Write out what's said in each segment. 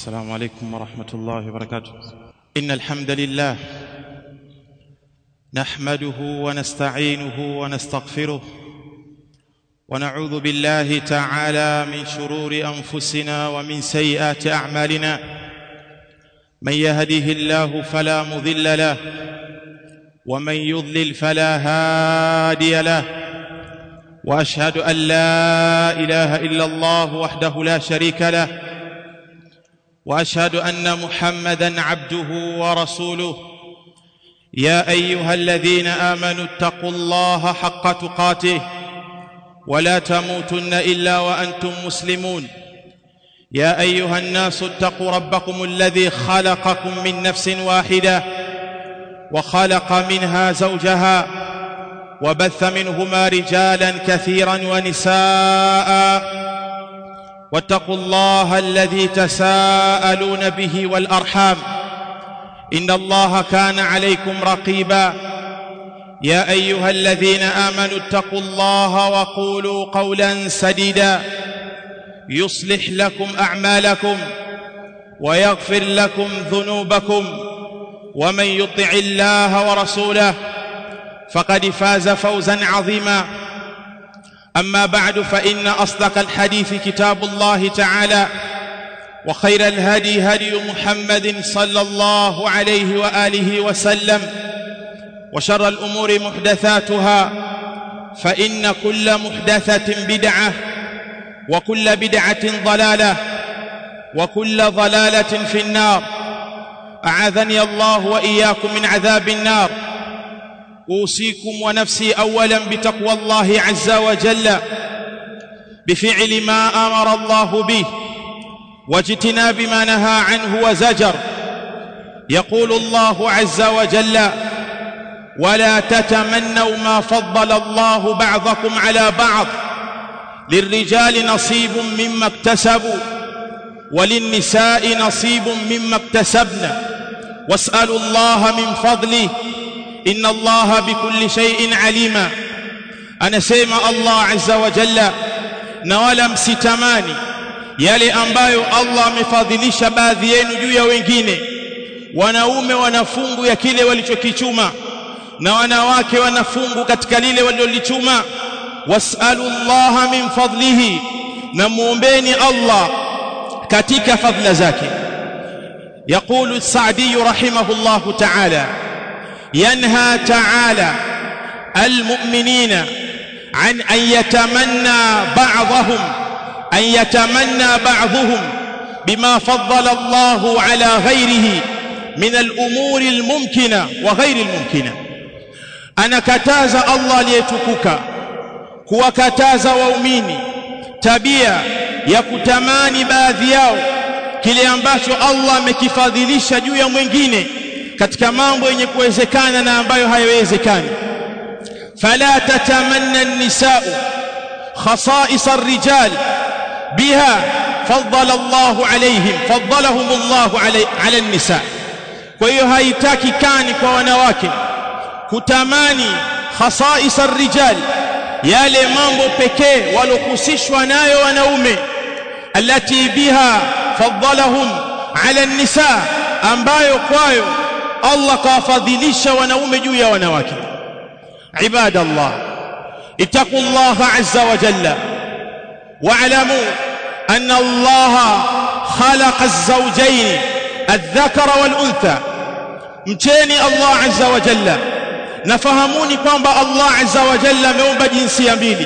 السلام عليكم ورحمة الله وبركاته. إن الحمد لله نحمده ونستعينه ونستغفره ونعوذ بالله تعالى من شرور أنفسنا ومن سيئات أعمالنا. من يهده الله فلا مضل له ومن يضلل فلا هادي له، وأشهد أن لا إله إلا الله وحده لا شريك له، وأشهد أن محمدًا عبده ورسوله. يا أيها الذين آمنوا اتقوا الله حق تقاته ولا تموتن إلا وأنتم مسلمون. يا أيها الناس اتقوا ربكم الذي خلقكم من نفس واحدة وخلق منها زوجها وبث منهما رجالا كثيرا ونساء، واتقوا الله الذي تساءلون به والأرحام إن الله كان عليكم رقيبا. يا أيها الذين آمنوا اتقوا الله وقولوا قولا سديدا يصلح لكم أعمالكم ويغفر لكم ذنوبكم، ومن يطع الله ورسوله فقد فاز فوزا عظيما. أما بعد، فإن أصدق الحديث كتاب الله تعالى، وخير الهدي هدي محمد صلى الله عليه وآله وسلم، وشر الأمور محدثاتها، فإن كل محدثة بدعة وكل بدعة ضلالة وكل ضلالة في النار. أعاذني الله وإياكم من عذاب النار. أوصيكم ونفسي أولا بتقوى الله عز وجل بفعل ما أمر الله به واجتناب ما نهى عنه وزجر. يقول الله عز وجل: ولا تتمنوا ما فضل الله بعضكم على بعض، للرجال نصيب مما اكتسبوا وللنساء نصيب مما اكتسبن، واسألوا الله من فضله إن الله بكل شيء عليما. Anasema Allah azza wa jalla, na wala msitamani yale ambayo Allah amefadhilisha baadhi yenu juu ya wengine. Wanaume wanafungu ya kile walichokichuma na wanawake wanafungu katika lile walilolichuma. Was'alu Allah min fadlihi, na muombeni Allah katika fadhila zake. Yaqulu Sa'di rahimahullahu ta'ala: ينهى تعالى المؤمنين عن أن يتمنى بعضهم بما فضل الله على غيره من الأمور الممكنة وغير الممكنة. أنا كتاز الله ليتكوك كوكتاز وأميني تبيا يكتماني باذياو kile ambacho Allah amekifadhilisha juu ya mwingine katika mambo yenye kuwezekana na ambayo hayawezekani. Fala tatamanna an-nisaa khasa'is ar-rijal biha faddala Allahu alayhim, faddalahum Allahu ala an-nisaa. Kwa hiyo haitakikani kwa wanawake kutamani khasa'is ar-rijal, yale mambo pekee walokusishwa nayo wanaume, allati biha faddalahum ala an-nisaa, ambayo kwayo Allah kawafadhilisha wanaume juu ya wanawake. Ibadallah, ittaqullaha azza wa jalla wa'lamu anna Allah khalaqa az-zawjayn adh-dhakara wal-untha. Mcheni Allah azza wa jalla, nafahamuni kwamba Allah azza wa jalla ameumba jinsia mbili,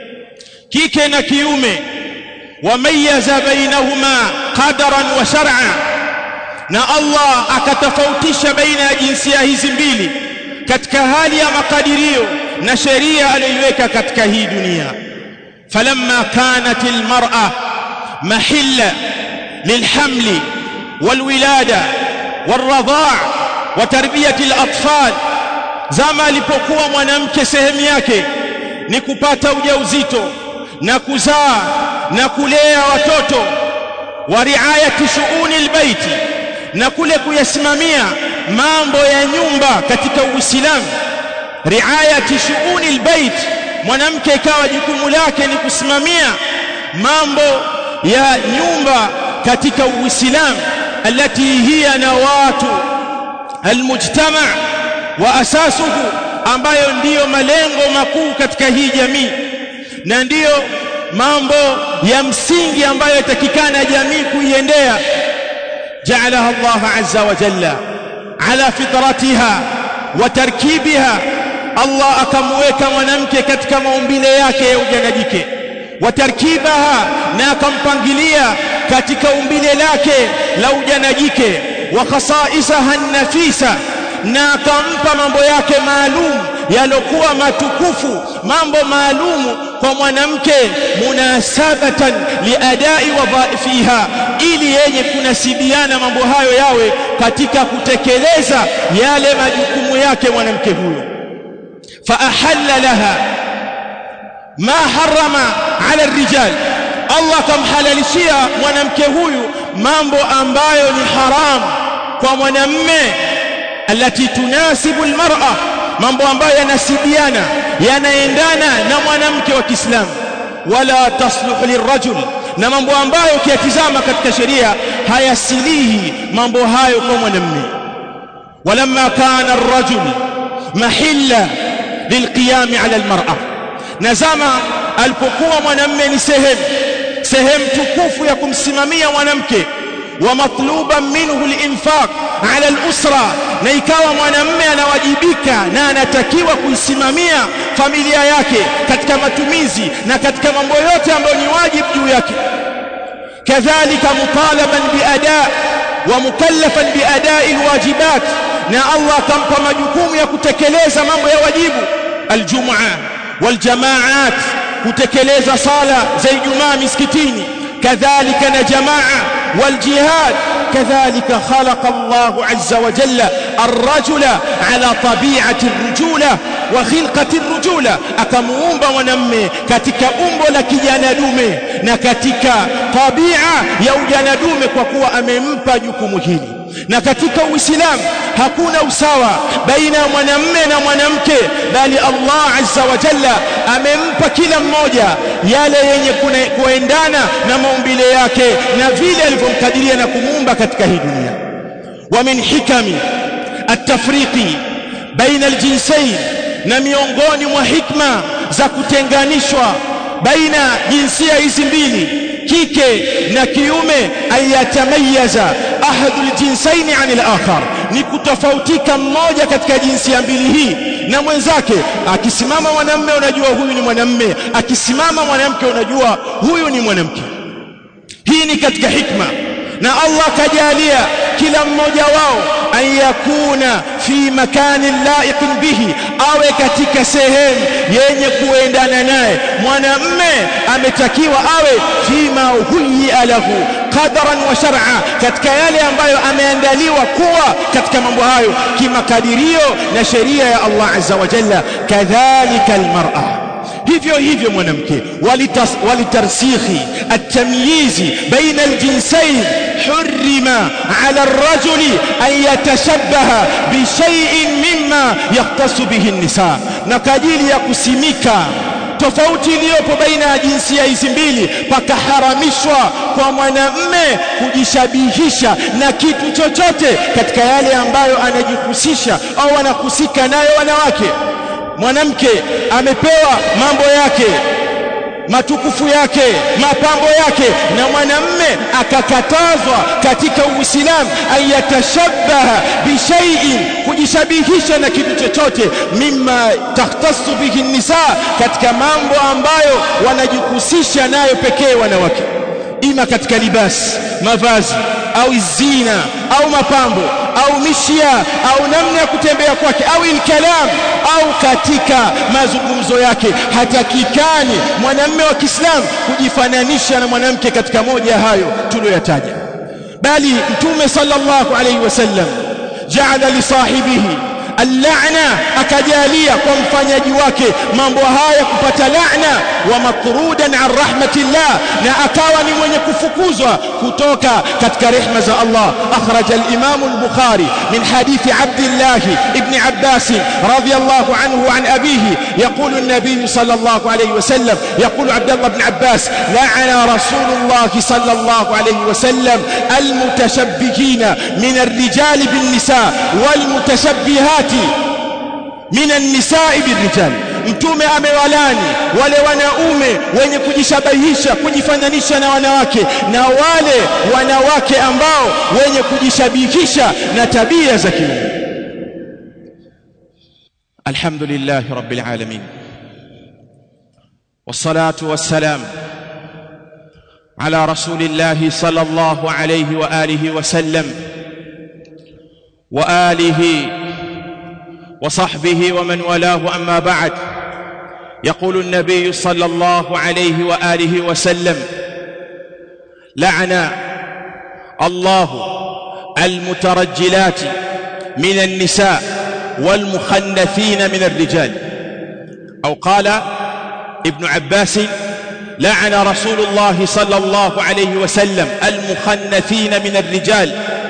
kike na kiume. Wamayyaza bainahuma qadaran wa shar'an, na Allah akatofautisha baina ya jinsia hizi mbili katika hali ya makadirio na sheria aliyoiweka katika hii dunia. Falamma kanat almar'a mahilla lilhamli walwilada walradha' wa tarbiyati alatfal, zama alipokuwa mwanamke sehemu yake ni kupata ujauzito na kuzaa na kulea watoto, wa riayati shu'uni albayti, na kule kuyasimamia mambo ya nyumba katika Uislamu. Riayati shu'uni albayt, mwanamke ikawa jukumu lake ni kusimamia mambo ya nyumba katika Uislamu, alati hiya nawatu almujtama wa asasuhu, ambayo ndiyo malengo makuu katika hii jamii na ndiyo mambo ya msingi ambayo yatakikana jamii kuiendea. Ja'alaha Allah azza wa jalla ala fitratiha wa tarkibiha, Allah akamweka mwanamke katika maumbile yake ya ujanajike, wa tarkibaha, na akampangilia katika umbile lake la ujanajike, wa khasaisaha nafisa, na akampa mambo yake maalum yalokuwa matukufu, mambo maalumu kwa mwanamke, munasabatan liadai wadhaifiha, ili yenye kunasibiana mambo hayo yawe katika kutekeleza yale majukumu yake mwanamke huyo. Fa ahalla laha ma harrama ala rijal, Allah kamhalalishia mwanamke huyu mambo ambayo ni haramu kwa mwanamme, alati tunasibu almar'a, mambo ambayo yanasibiana yanaendana na mwanamke wa Kiislamu. Wala tasluhu lirajul, na mambo ambayo ukiyatizama katika sheria hayasilihi mambo hayo kwa mwanamme. Walamma kana arrajul mahilla lilqiyam ala almar'a, nazama alipokuwa mwanamme ni sehemu tukufu ya kumsimamia mwanamke, wa matluban minhu al-infaq ala al-usra, na ikawa mwanamume anawajibika na anatakiwa kuisimamia familia yake katika matumizi na katika mambo yote ambayo ni wajibu juu yake. Kadhalika mutalaban biada wa mukallafan biadai alwajibat, na Allah akampa majukumu ya kutekeleza mambo ya wajibu, aljum'a waljamaat, kutekeleza sala za Ijumaa misikitini, kadhalika na jamaa والجهاد. كذلك خلق الله عز وجل الرجل على طبيعة الرجولة وخلقة الرجولة, akamuumba mwanamume katika umbo la kijanadume na katika tabia ya ujanadume, kwa kuwa amempa jukumu hili. Na katika Uislamu hakuna usawa baina ya mwanamume na mwanamke, bali Allah azza wa jalla amempa kila mmoja yale yenye kuendana na maumbile yake na vile alivyomkadiria na kumuumba katika hii dunia. Wa min hikami at-tafriqi baina al-jinsayn, na miongoni mwa hikma za kutenganishwa baina jinsia hizi mbili, kike na kiume, ayatamayaza ahadul jinsaini anil akhar, ni kutofautika mmoja katika jinsia mbili hii na mwenzake. Akisimama mwanamume unajua huyu ni mwanamume, akisimama mwanamke unajua huyu ni mwanamke. Hii ni katika hikma, na Allah kajalia kila mmoja wao an yakuna fi makani laiqin bihi, awe katika sehemu yenye kuendana naye. Mwanamume ametakiwa awe fima huyi'a lahu qadaran wa shar'a, katika yale ambayo ameandaliwa kuwa katika mambo hayo kimakadirio na sheria ya Allah azza wa jalla. Kadhalika almar'a, hivyo hivyo mwanamke, walitarsikhi at-tamyizi baina al-jinsayn, hurrima ala ar-rajuli an yatashabbaha bi shay'in mimma yahtassu bihi an-nisa, na kajili ya kusimika tofauti iliyopo baina ya jinsia hizi mbili, pakaharamishwa kwa mwanamume kujishabihisha na kitu chochote katika yale ambayo anajihusisha au anahusika nayo wanawake. Mwanamke amepewa mambo yake, matukufu yake, mapambo yake, na mwanamume akakatazwa katika Uislamu ayatashabbaha bishai'in, kujishabihisha na kitu chochote, mimma tahtassu bihi nisa, katika mambo ambayo wanajihusisha nayo pekee wanawake, ima katika libasi, mavazi, au zina, au mapambo, au mishia, au namna ya kutembea kwake, au ilkalam, au katika mazungumzo yake. Hatakikani mwanamume wa Kiislamu kujifananisha na mwanamke katika moja hayo tuliyoyataja, bali Mtume sallallahu alayhi wasallam ja'ala li sahibihi al-la'na, akajalia kwa mfanyaji wake mambo haya kupata la'na, wa matrudan an rahmatillah, na akawa ni mwenye kufukuzwa kutoka katika rehema za Allah. Akhraja al-Imam al-Bukhari min hadithi Abdullah ibn Abbas radiyallahu anhu an abihi yaqulu an-nabiy sallallahu alayhi wasallam, yaqulu Abdullah ibn Abbas, la'ana Rasulullah sallallahu alayhi wasallam al-mutashabbihina min ar-rijal bin-nisa wal-mutashabbihati min an-nisa'i bir-rijal. Mtume amewalani wale wanaume wenye kujishabahisha, kujifananisha na wanawake, na wale wanawake ambao wenye kujishabihisha na tabia za kiume. Alhamdulillah rabbil alamin, wassalatu wassalam ala rasulillah sallallahu alayhi wa alihi wa sallam wa alihi وصحبه ومن والاه. أما بعد، يقول النبي صلى الله عليه وآله وسلم: لعن الله المترجلات من النساء والمخنثين من الرجال. أو قال ابن عباس: لعن رسول الله صلى الله عليه وسلم المخنثين من الرجال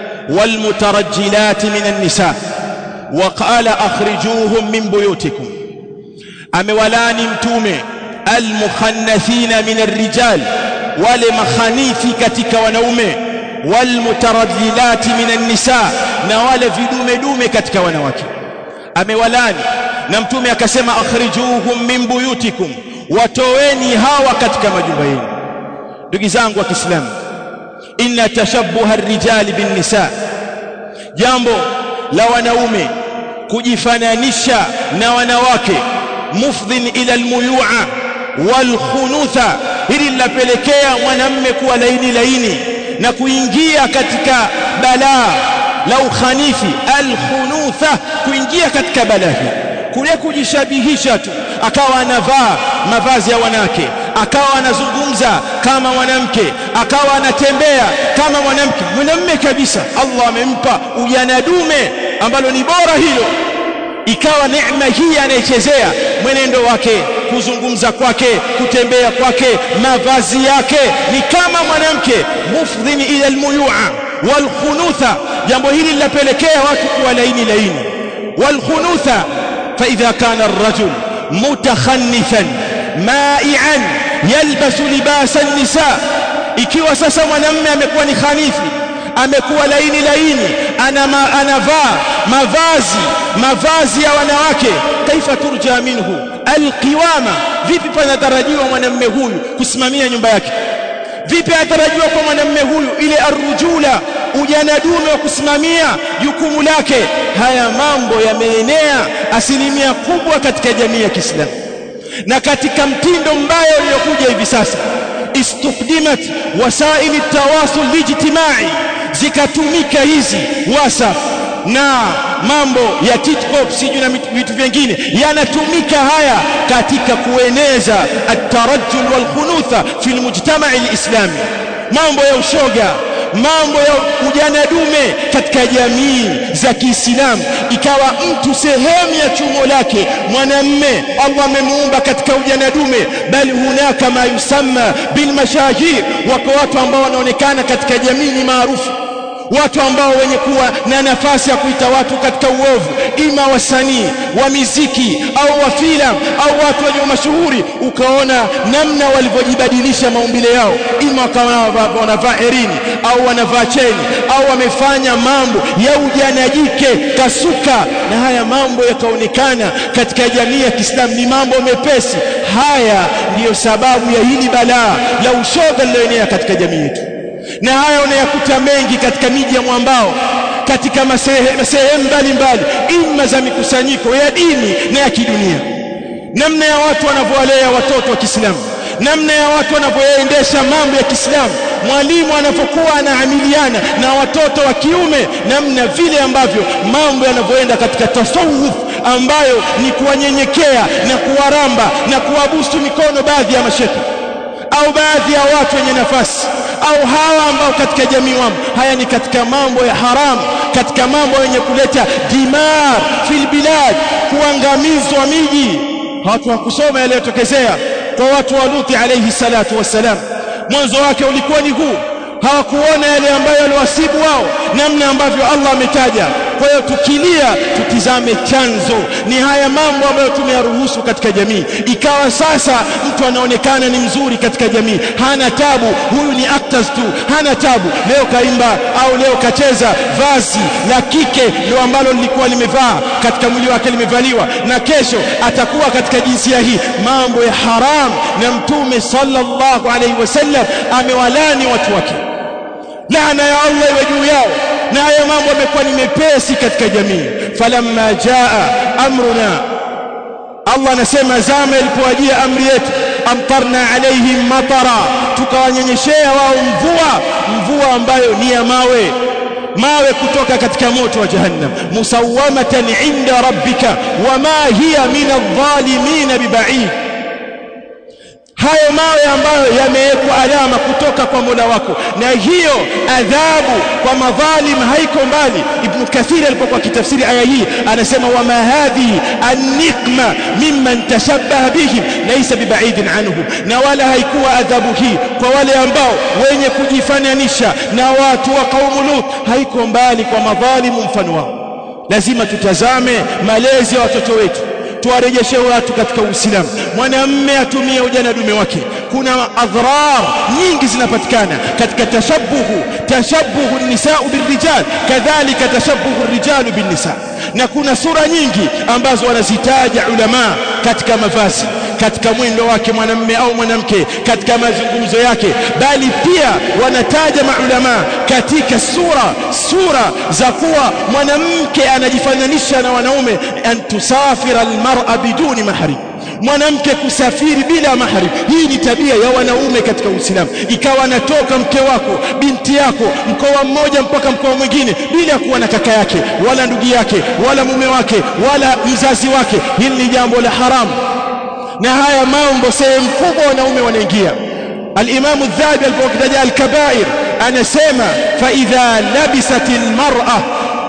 والمترجلات من النساء، وقال أخرجوهم من بيوتكم. amewalani mtume almukhannathina min arrijal, wale makhanithi katika wanaume, walmutaradlilati min an-nisa, na wale vidume dume katika wanawake amewalani. Na mtume akasema akhrijuhum min buyutikum, watoweni hawa katika majumba yenu. Ndugu zangu wa Kiislamu, inna tashabbuha ar-rijali bin nisa, jambo la wanaume kujifananisha na wanawake, mufdhin ila almuyu'a wal khunutha, hili linapelekea mwanamume kuwa laini laini na kuingia katika balaa la ukhanifi, al khunutha, kuingia katika balaa kule kujishabihisha tu, akawa anavaa mavazi ya wanawake, akawa anazungumza kama mwanamke, akawa anatembea kama mwanamke, mwanamume kabisa. Allah amempa ujana dume ambalo ni bora hilo, ikawa neema hii anaichezea mwenendo wake, kuzungumza kwake, kutembea kwake, mavazi yake ni kama mwanamke, mufdhin ila almuyu'a wal khunutha. Jambo hili linapelekea watu kuwa laini laini. Wal khunutha, fa idha kana ar-rajul mutakhannithan ma'ian yalbasu libasa an-nisa, ikiwa sasa mwanamume amekuwa ni khanifi, amekuwa laini laini, anavaa mavazi ya wanawake, kaifa turja minhu alqiwama, vipi panatarajiwa mwanamume huyu kusimamia nyumba yake? Vipi atarajiwa kwa mwanamume huyu ile arrujula, ujana dume wa kusimamia jukumu lake? Haya mambo yameenea asilimia kubwa katika jamii ya Kiislamu, na katika mtindo mbaya uliokuja hivi sasa, istukdimat wasaili tawasul lijtimai, zikatumika hizi WhatsApp na mambo ya TikTok siju na vitu vingine, yanatumika haya katika kueneza at-tarajjul wal khunutha fi al-mujtama' al-islami, mambo ya ushoga, mambo ya ujana dume katika jamii za Kiislamu. Ikawa mtu sehemu ya chumo lake mwanamme Allah amemuumba katika ujana dume, bali hunaka ma yusamma bil mashahir, wako watu ambao wanaonekana katika jamii ni maarufu, watu ambao wenye kuwa na nafasi ya kuita watu katika uovu, ima wasanii wa miziki au wa filamu au watu wenye mashuhuri. Ukaona namna walivyojibadilisha maumbile yao, ima kama wanavaa herini au wanavaa cheni au wamefanya mambo ya ujana jike, kasuka, na haya mambo yakaonekana katika jamii ya Kiislamu ni mambo mepesi. Haya ndiyo sababu ya hili balaa la ushoga liloenea katika jamii yetu, na haya unayakuta mengi katika miji ya mwambao, katika sehemu mbalimbali, ima za mikusanyiko ya dini na ya kidunia. Namna ya watu wanavyowalea watoto wa Kiislamu, namna ya watu wanavyoendesha mambo ya Kiislamu, mwalimu anapokuwa anaamiliana na watoto wa kiume, namna vile ambavyo mambo yanavyoenda katika tasawuf, ambayo ni kuwanyenyekea na kuwaramba na kuwabusu mikono baadhi ya mashekhe au baadhi ya watu wenye nafasi au hawa ambao katika jamii wao. Haya ni katika mambo ya haram, katika mambo yenye kuleta dimar fil bilad, kuangamizwa miji. Watu wakusoma yaliyotokezea kwa watu wa Luti alayhi salatu wassalam, mwanzo wake ulikuwa ni huu. Hawakuona yale ambayo yaliwasibu wao, namna ambavyo Allah ametaja. Kwa hiyo tukilia tutizame chanzo, ni haya mambo ambayo tumeyaruhusu katika jamii. Ikawa sasa mtu anaonekana ni mzuri katika jamii, hana tabu, huyu ni actors tu, hana tabu. Leo kaimba au leo kacheza vazi la kike ndio ambalo lilikuwa limevaa katika mwili wake, limevaliwa, na kesho atakuwa katika jinsia hii. Mambo ya haram, na Mtume sallallahu alaihi wasallam amewalani watu wake, laana ya Allah iwe juu yao. Na haya mambo yamekuwa ni mepesi katika jamii. Falamma jaa amruna, Allah anasema zama ilipowajia amri yetu, amtarna alaihim matara, tukawanyeshea wao mvua ambayo ni ya mawe kutoka katika moto wa jahannam. Musawamatan inda rabbika wama hiya min adh-dhalimin biba'id. Hayo mawe ambayo yamewekwa alama kutoka kwa Mola wako, na hiyo adhabu kwa madhalim haiko mbali. Ibn Kathir alipokuwa kitafsiri aya hii anasema wama hadhihi an-niqma mimman tashabbaha bihim laysa biba'idin anhu, na wala haikuwa adhabu hii kwa wale ambao wenye kujifananisha na watu wa kaumu Lut, haiko mbali kwa madhalimu mfano wao. Lazima tutazame malezi ya watoto wetu, tuwarejeshe watu katika Uislamu. Mwanamume atumie ujana dume wake. Kuna adhrar nyingi zinapatikana katika tashabbuhu an-nisaa birrijal, kadhalika tashabbuhu ar-rijal bin-nisaa. Na kuna sura nyingi ambazo wanazitaja ulama katika mavazi, katika mwendo wake mwanamume au mwanamke, katika mazungumzo yake, bali pia wanataja maulama katika sura za kuwa mwanamke anajifananisha na wanaume. An tusafira almar'a biduni mahrim, mwanamke kusafiri bila mahrim. Hii ni tabia ya wanaume katika Uislamu. Ikawa anatoka mke wako, binti yako, mkoa mmoja mpaka mkoa mwingine bila kuwa na kaka yake wala ndugu yake wala mume wake wala mzazi wake. Hili ni jambo la haramu, na haya mambo sehemu kubwa wanaume wanaingia. Al-Imam Adh-Dhahabi alipotaja al-kabair anasema fa idha labisat al-mar'a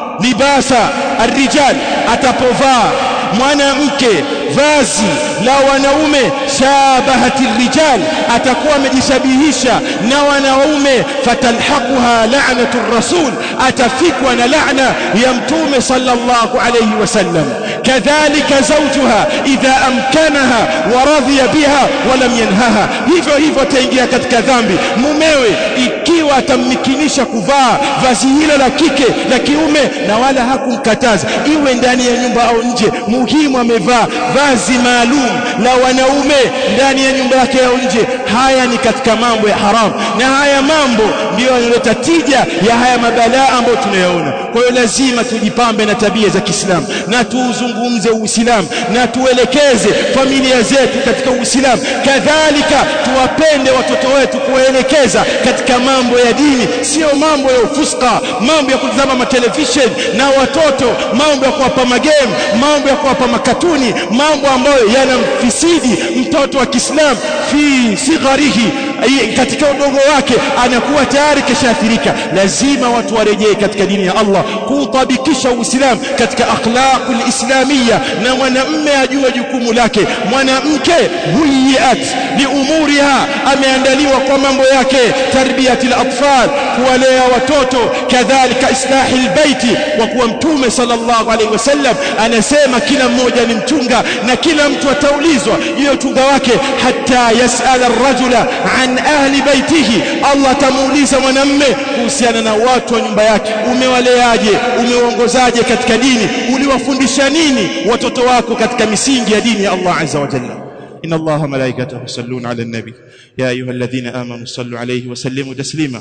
libasa ar-rijal, atapovaa mwanamke vazi la wanaume, shabahati rijal, atakuwa amejishabihisha na wanaume. Fatalhaquha la'natu rasul, atafikwa na laana ya Mtume sallallahu alayhi wasallam. Kadhalika zawjuha idha amkanaha wa radhiya biha wa lam yanhaha, hivyo ataingia katika dhambi mumewe ikiwa atammikinisha kuvaa vazi hilo la kike la kiume na wala hakumkataza, iwe ndani ya nyumba au nje. Muhimu amevaa vazi maalum la wanaume ndani ya nyumba yake au nje. Haya ni katika mambo ya haram, na haya mambo ndio yanaleta tija ya haya mabalaa ambayo tunayaona. Kwa hiyo lazima tujipambe na tabia za Kiislamu, na tuzungumze Uislamu, na tuelekeze familia zetu katika Uislamu. Kadhalika tuwapende watoto wetu, kuwaelekeza katika mambo ya dini, sio mambo ya ufuska, mambo ya kutazama matelevision na watoto, mambo ya kuwapa magame, mambo ya kuwapa makatuni, mambo ambayo yanamfisidi mtoto wa Kiislamu fi sigharihi, katika udogo wake anakuwa tayari kishaathirika. Lazima watu warejee katika dini ya Allah, kutabikisha Uislamu katika akhlaqul islamia, na mwanamume ajue jukumu lake. Mwanamke huyat li umuriha, ameandaliwa kwa mambo yake, tarbiyatil atfal, kuwalea watoto, kadhalika islahil baiti, wa kuwa Mtume sallallahu alaihi wasallam anasema kila mmoja ni mchunga, na kila mtu ataulizwa juu ya uchunga wake. Hatta yasala ar-rajula an ahli baitihi, Allah atamuuliza mwanamume kuhusiana na watu wa nyumba yake. Umewaleaje? Umeongozaje katika dini? Uliwafundisha nini watoto wako katika misingi ya dini ya Allah azza wa jalla? إن الله ملائكته يصلون على النبي يا أيها الذين آمنوا صلوا عليه وسلموا تسليما.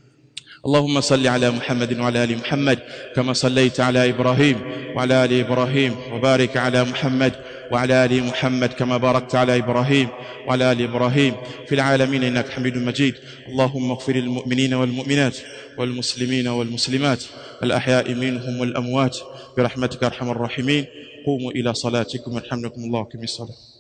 اللهم صل على محمد وعلى آل محمد كما صليت على إبراهيم وعلى آل إبراهيم، وبارك على محمد وعلى آل محمد كما باركت على إبراهيم وعلى آل إبراهيم في العالمين إنك حميد مجيد. اللهم اغفر للمؤمنين والمؤمنات والمسلمين والمسلمات الأحياء منهم والأموات برحمتك أرحم الراحمين. قوموا إلى صلاتكم يرحمكم الله. كم الصلاة.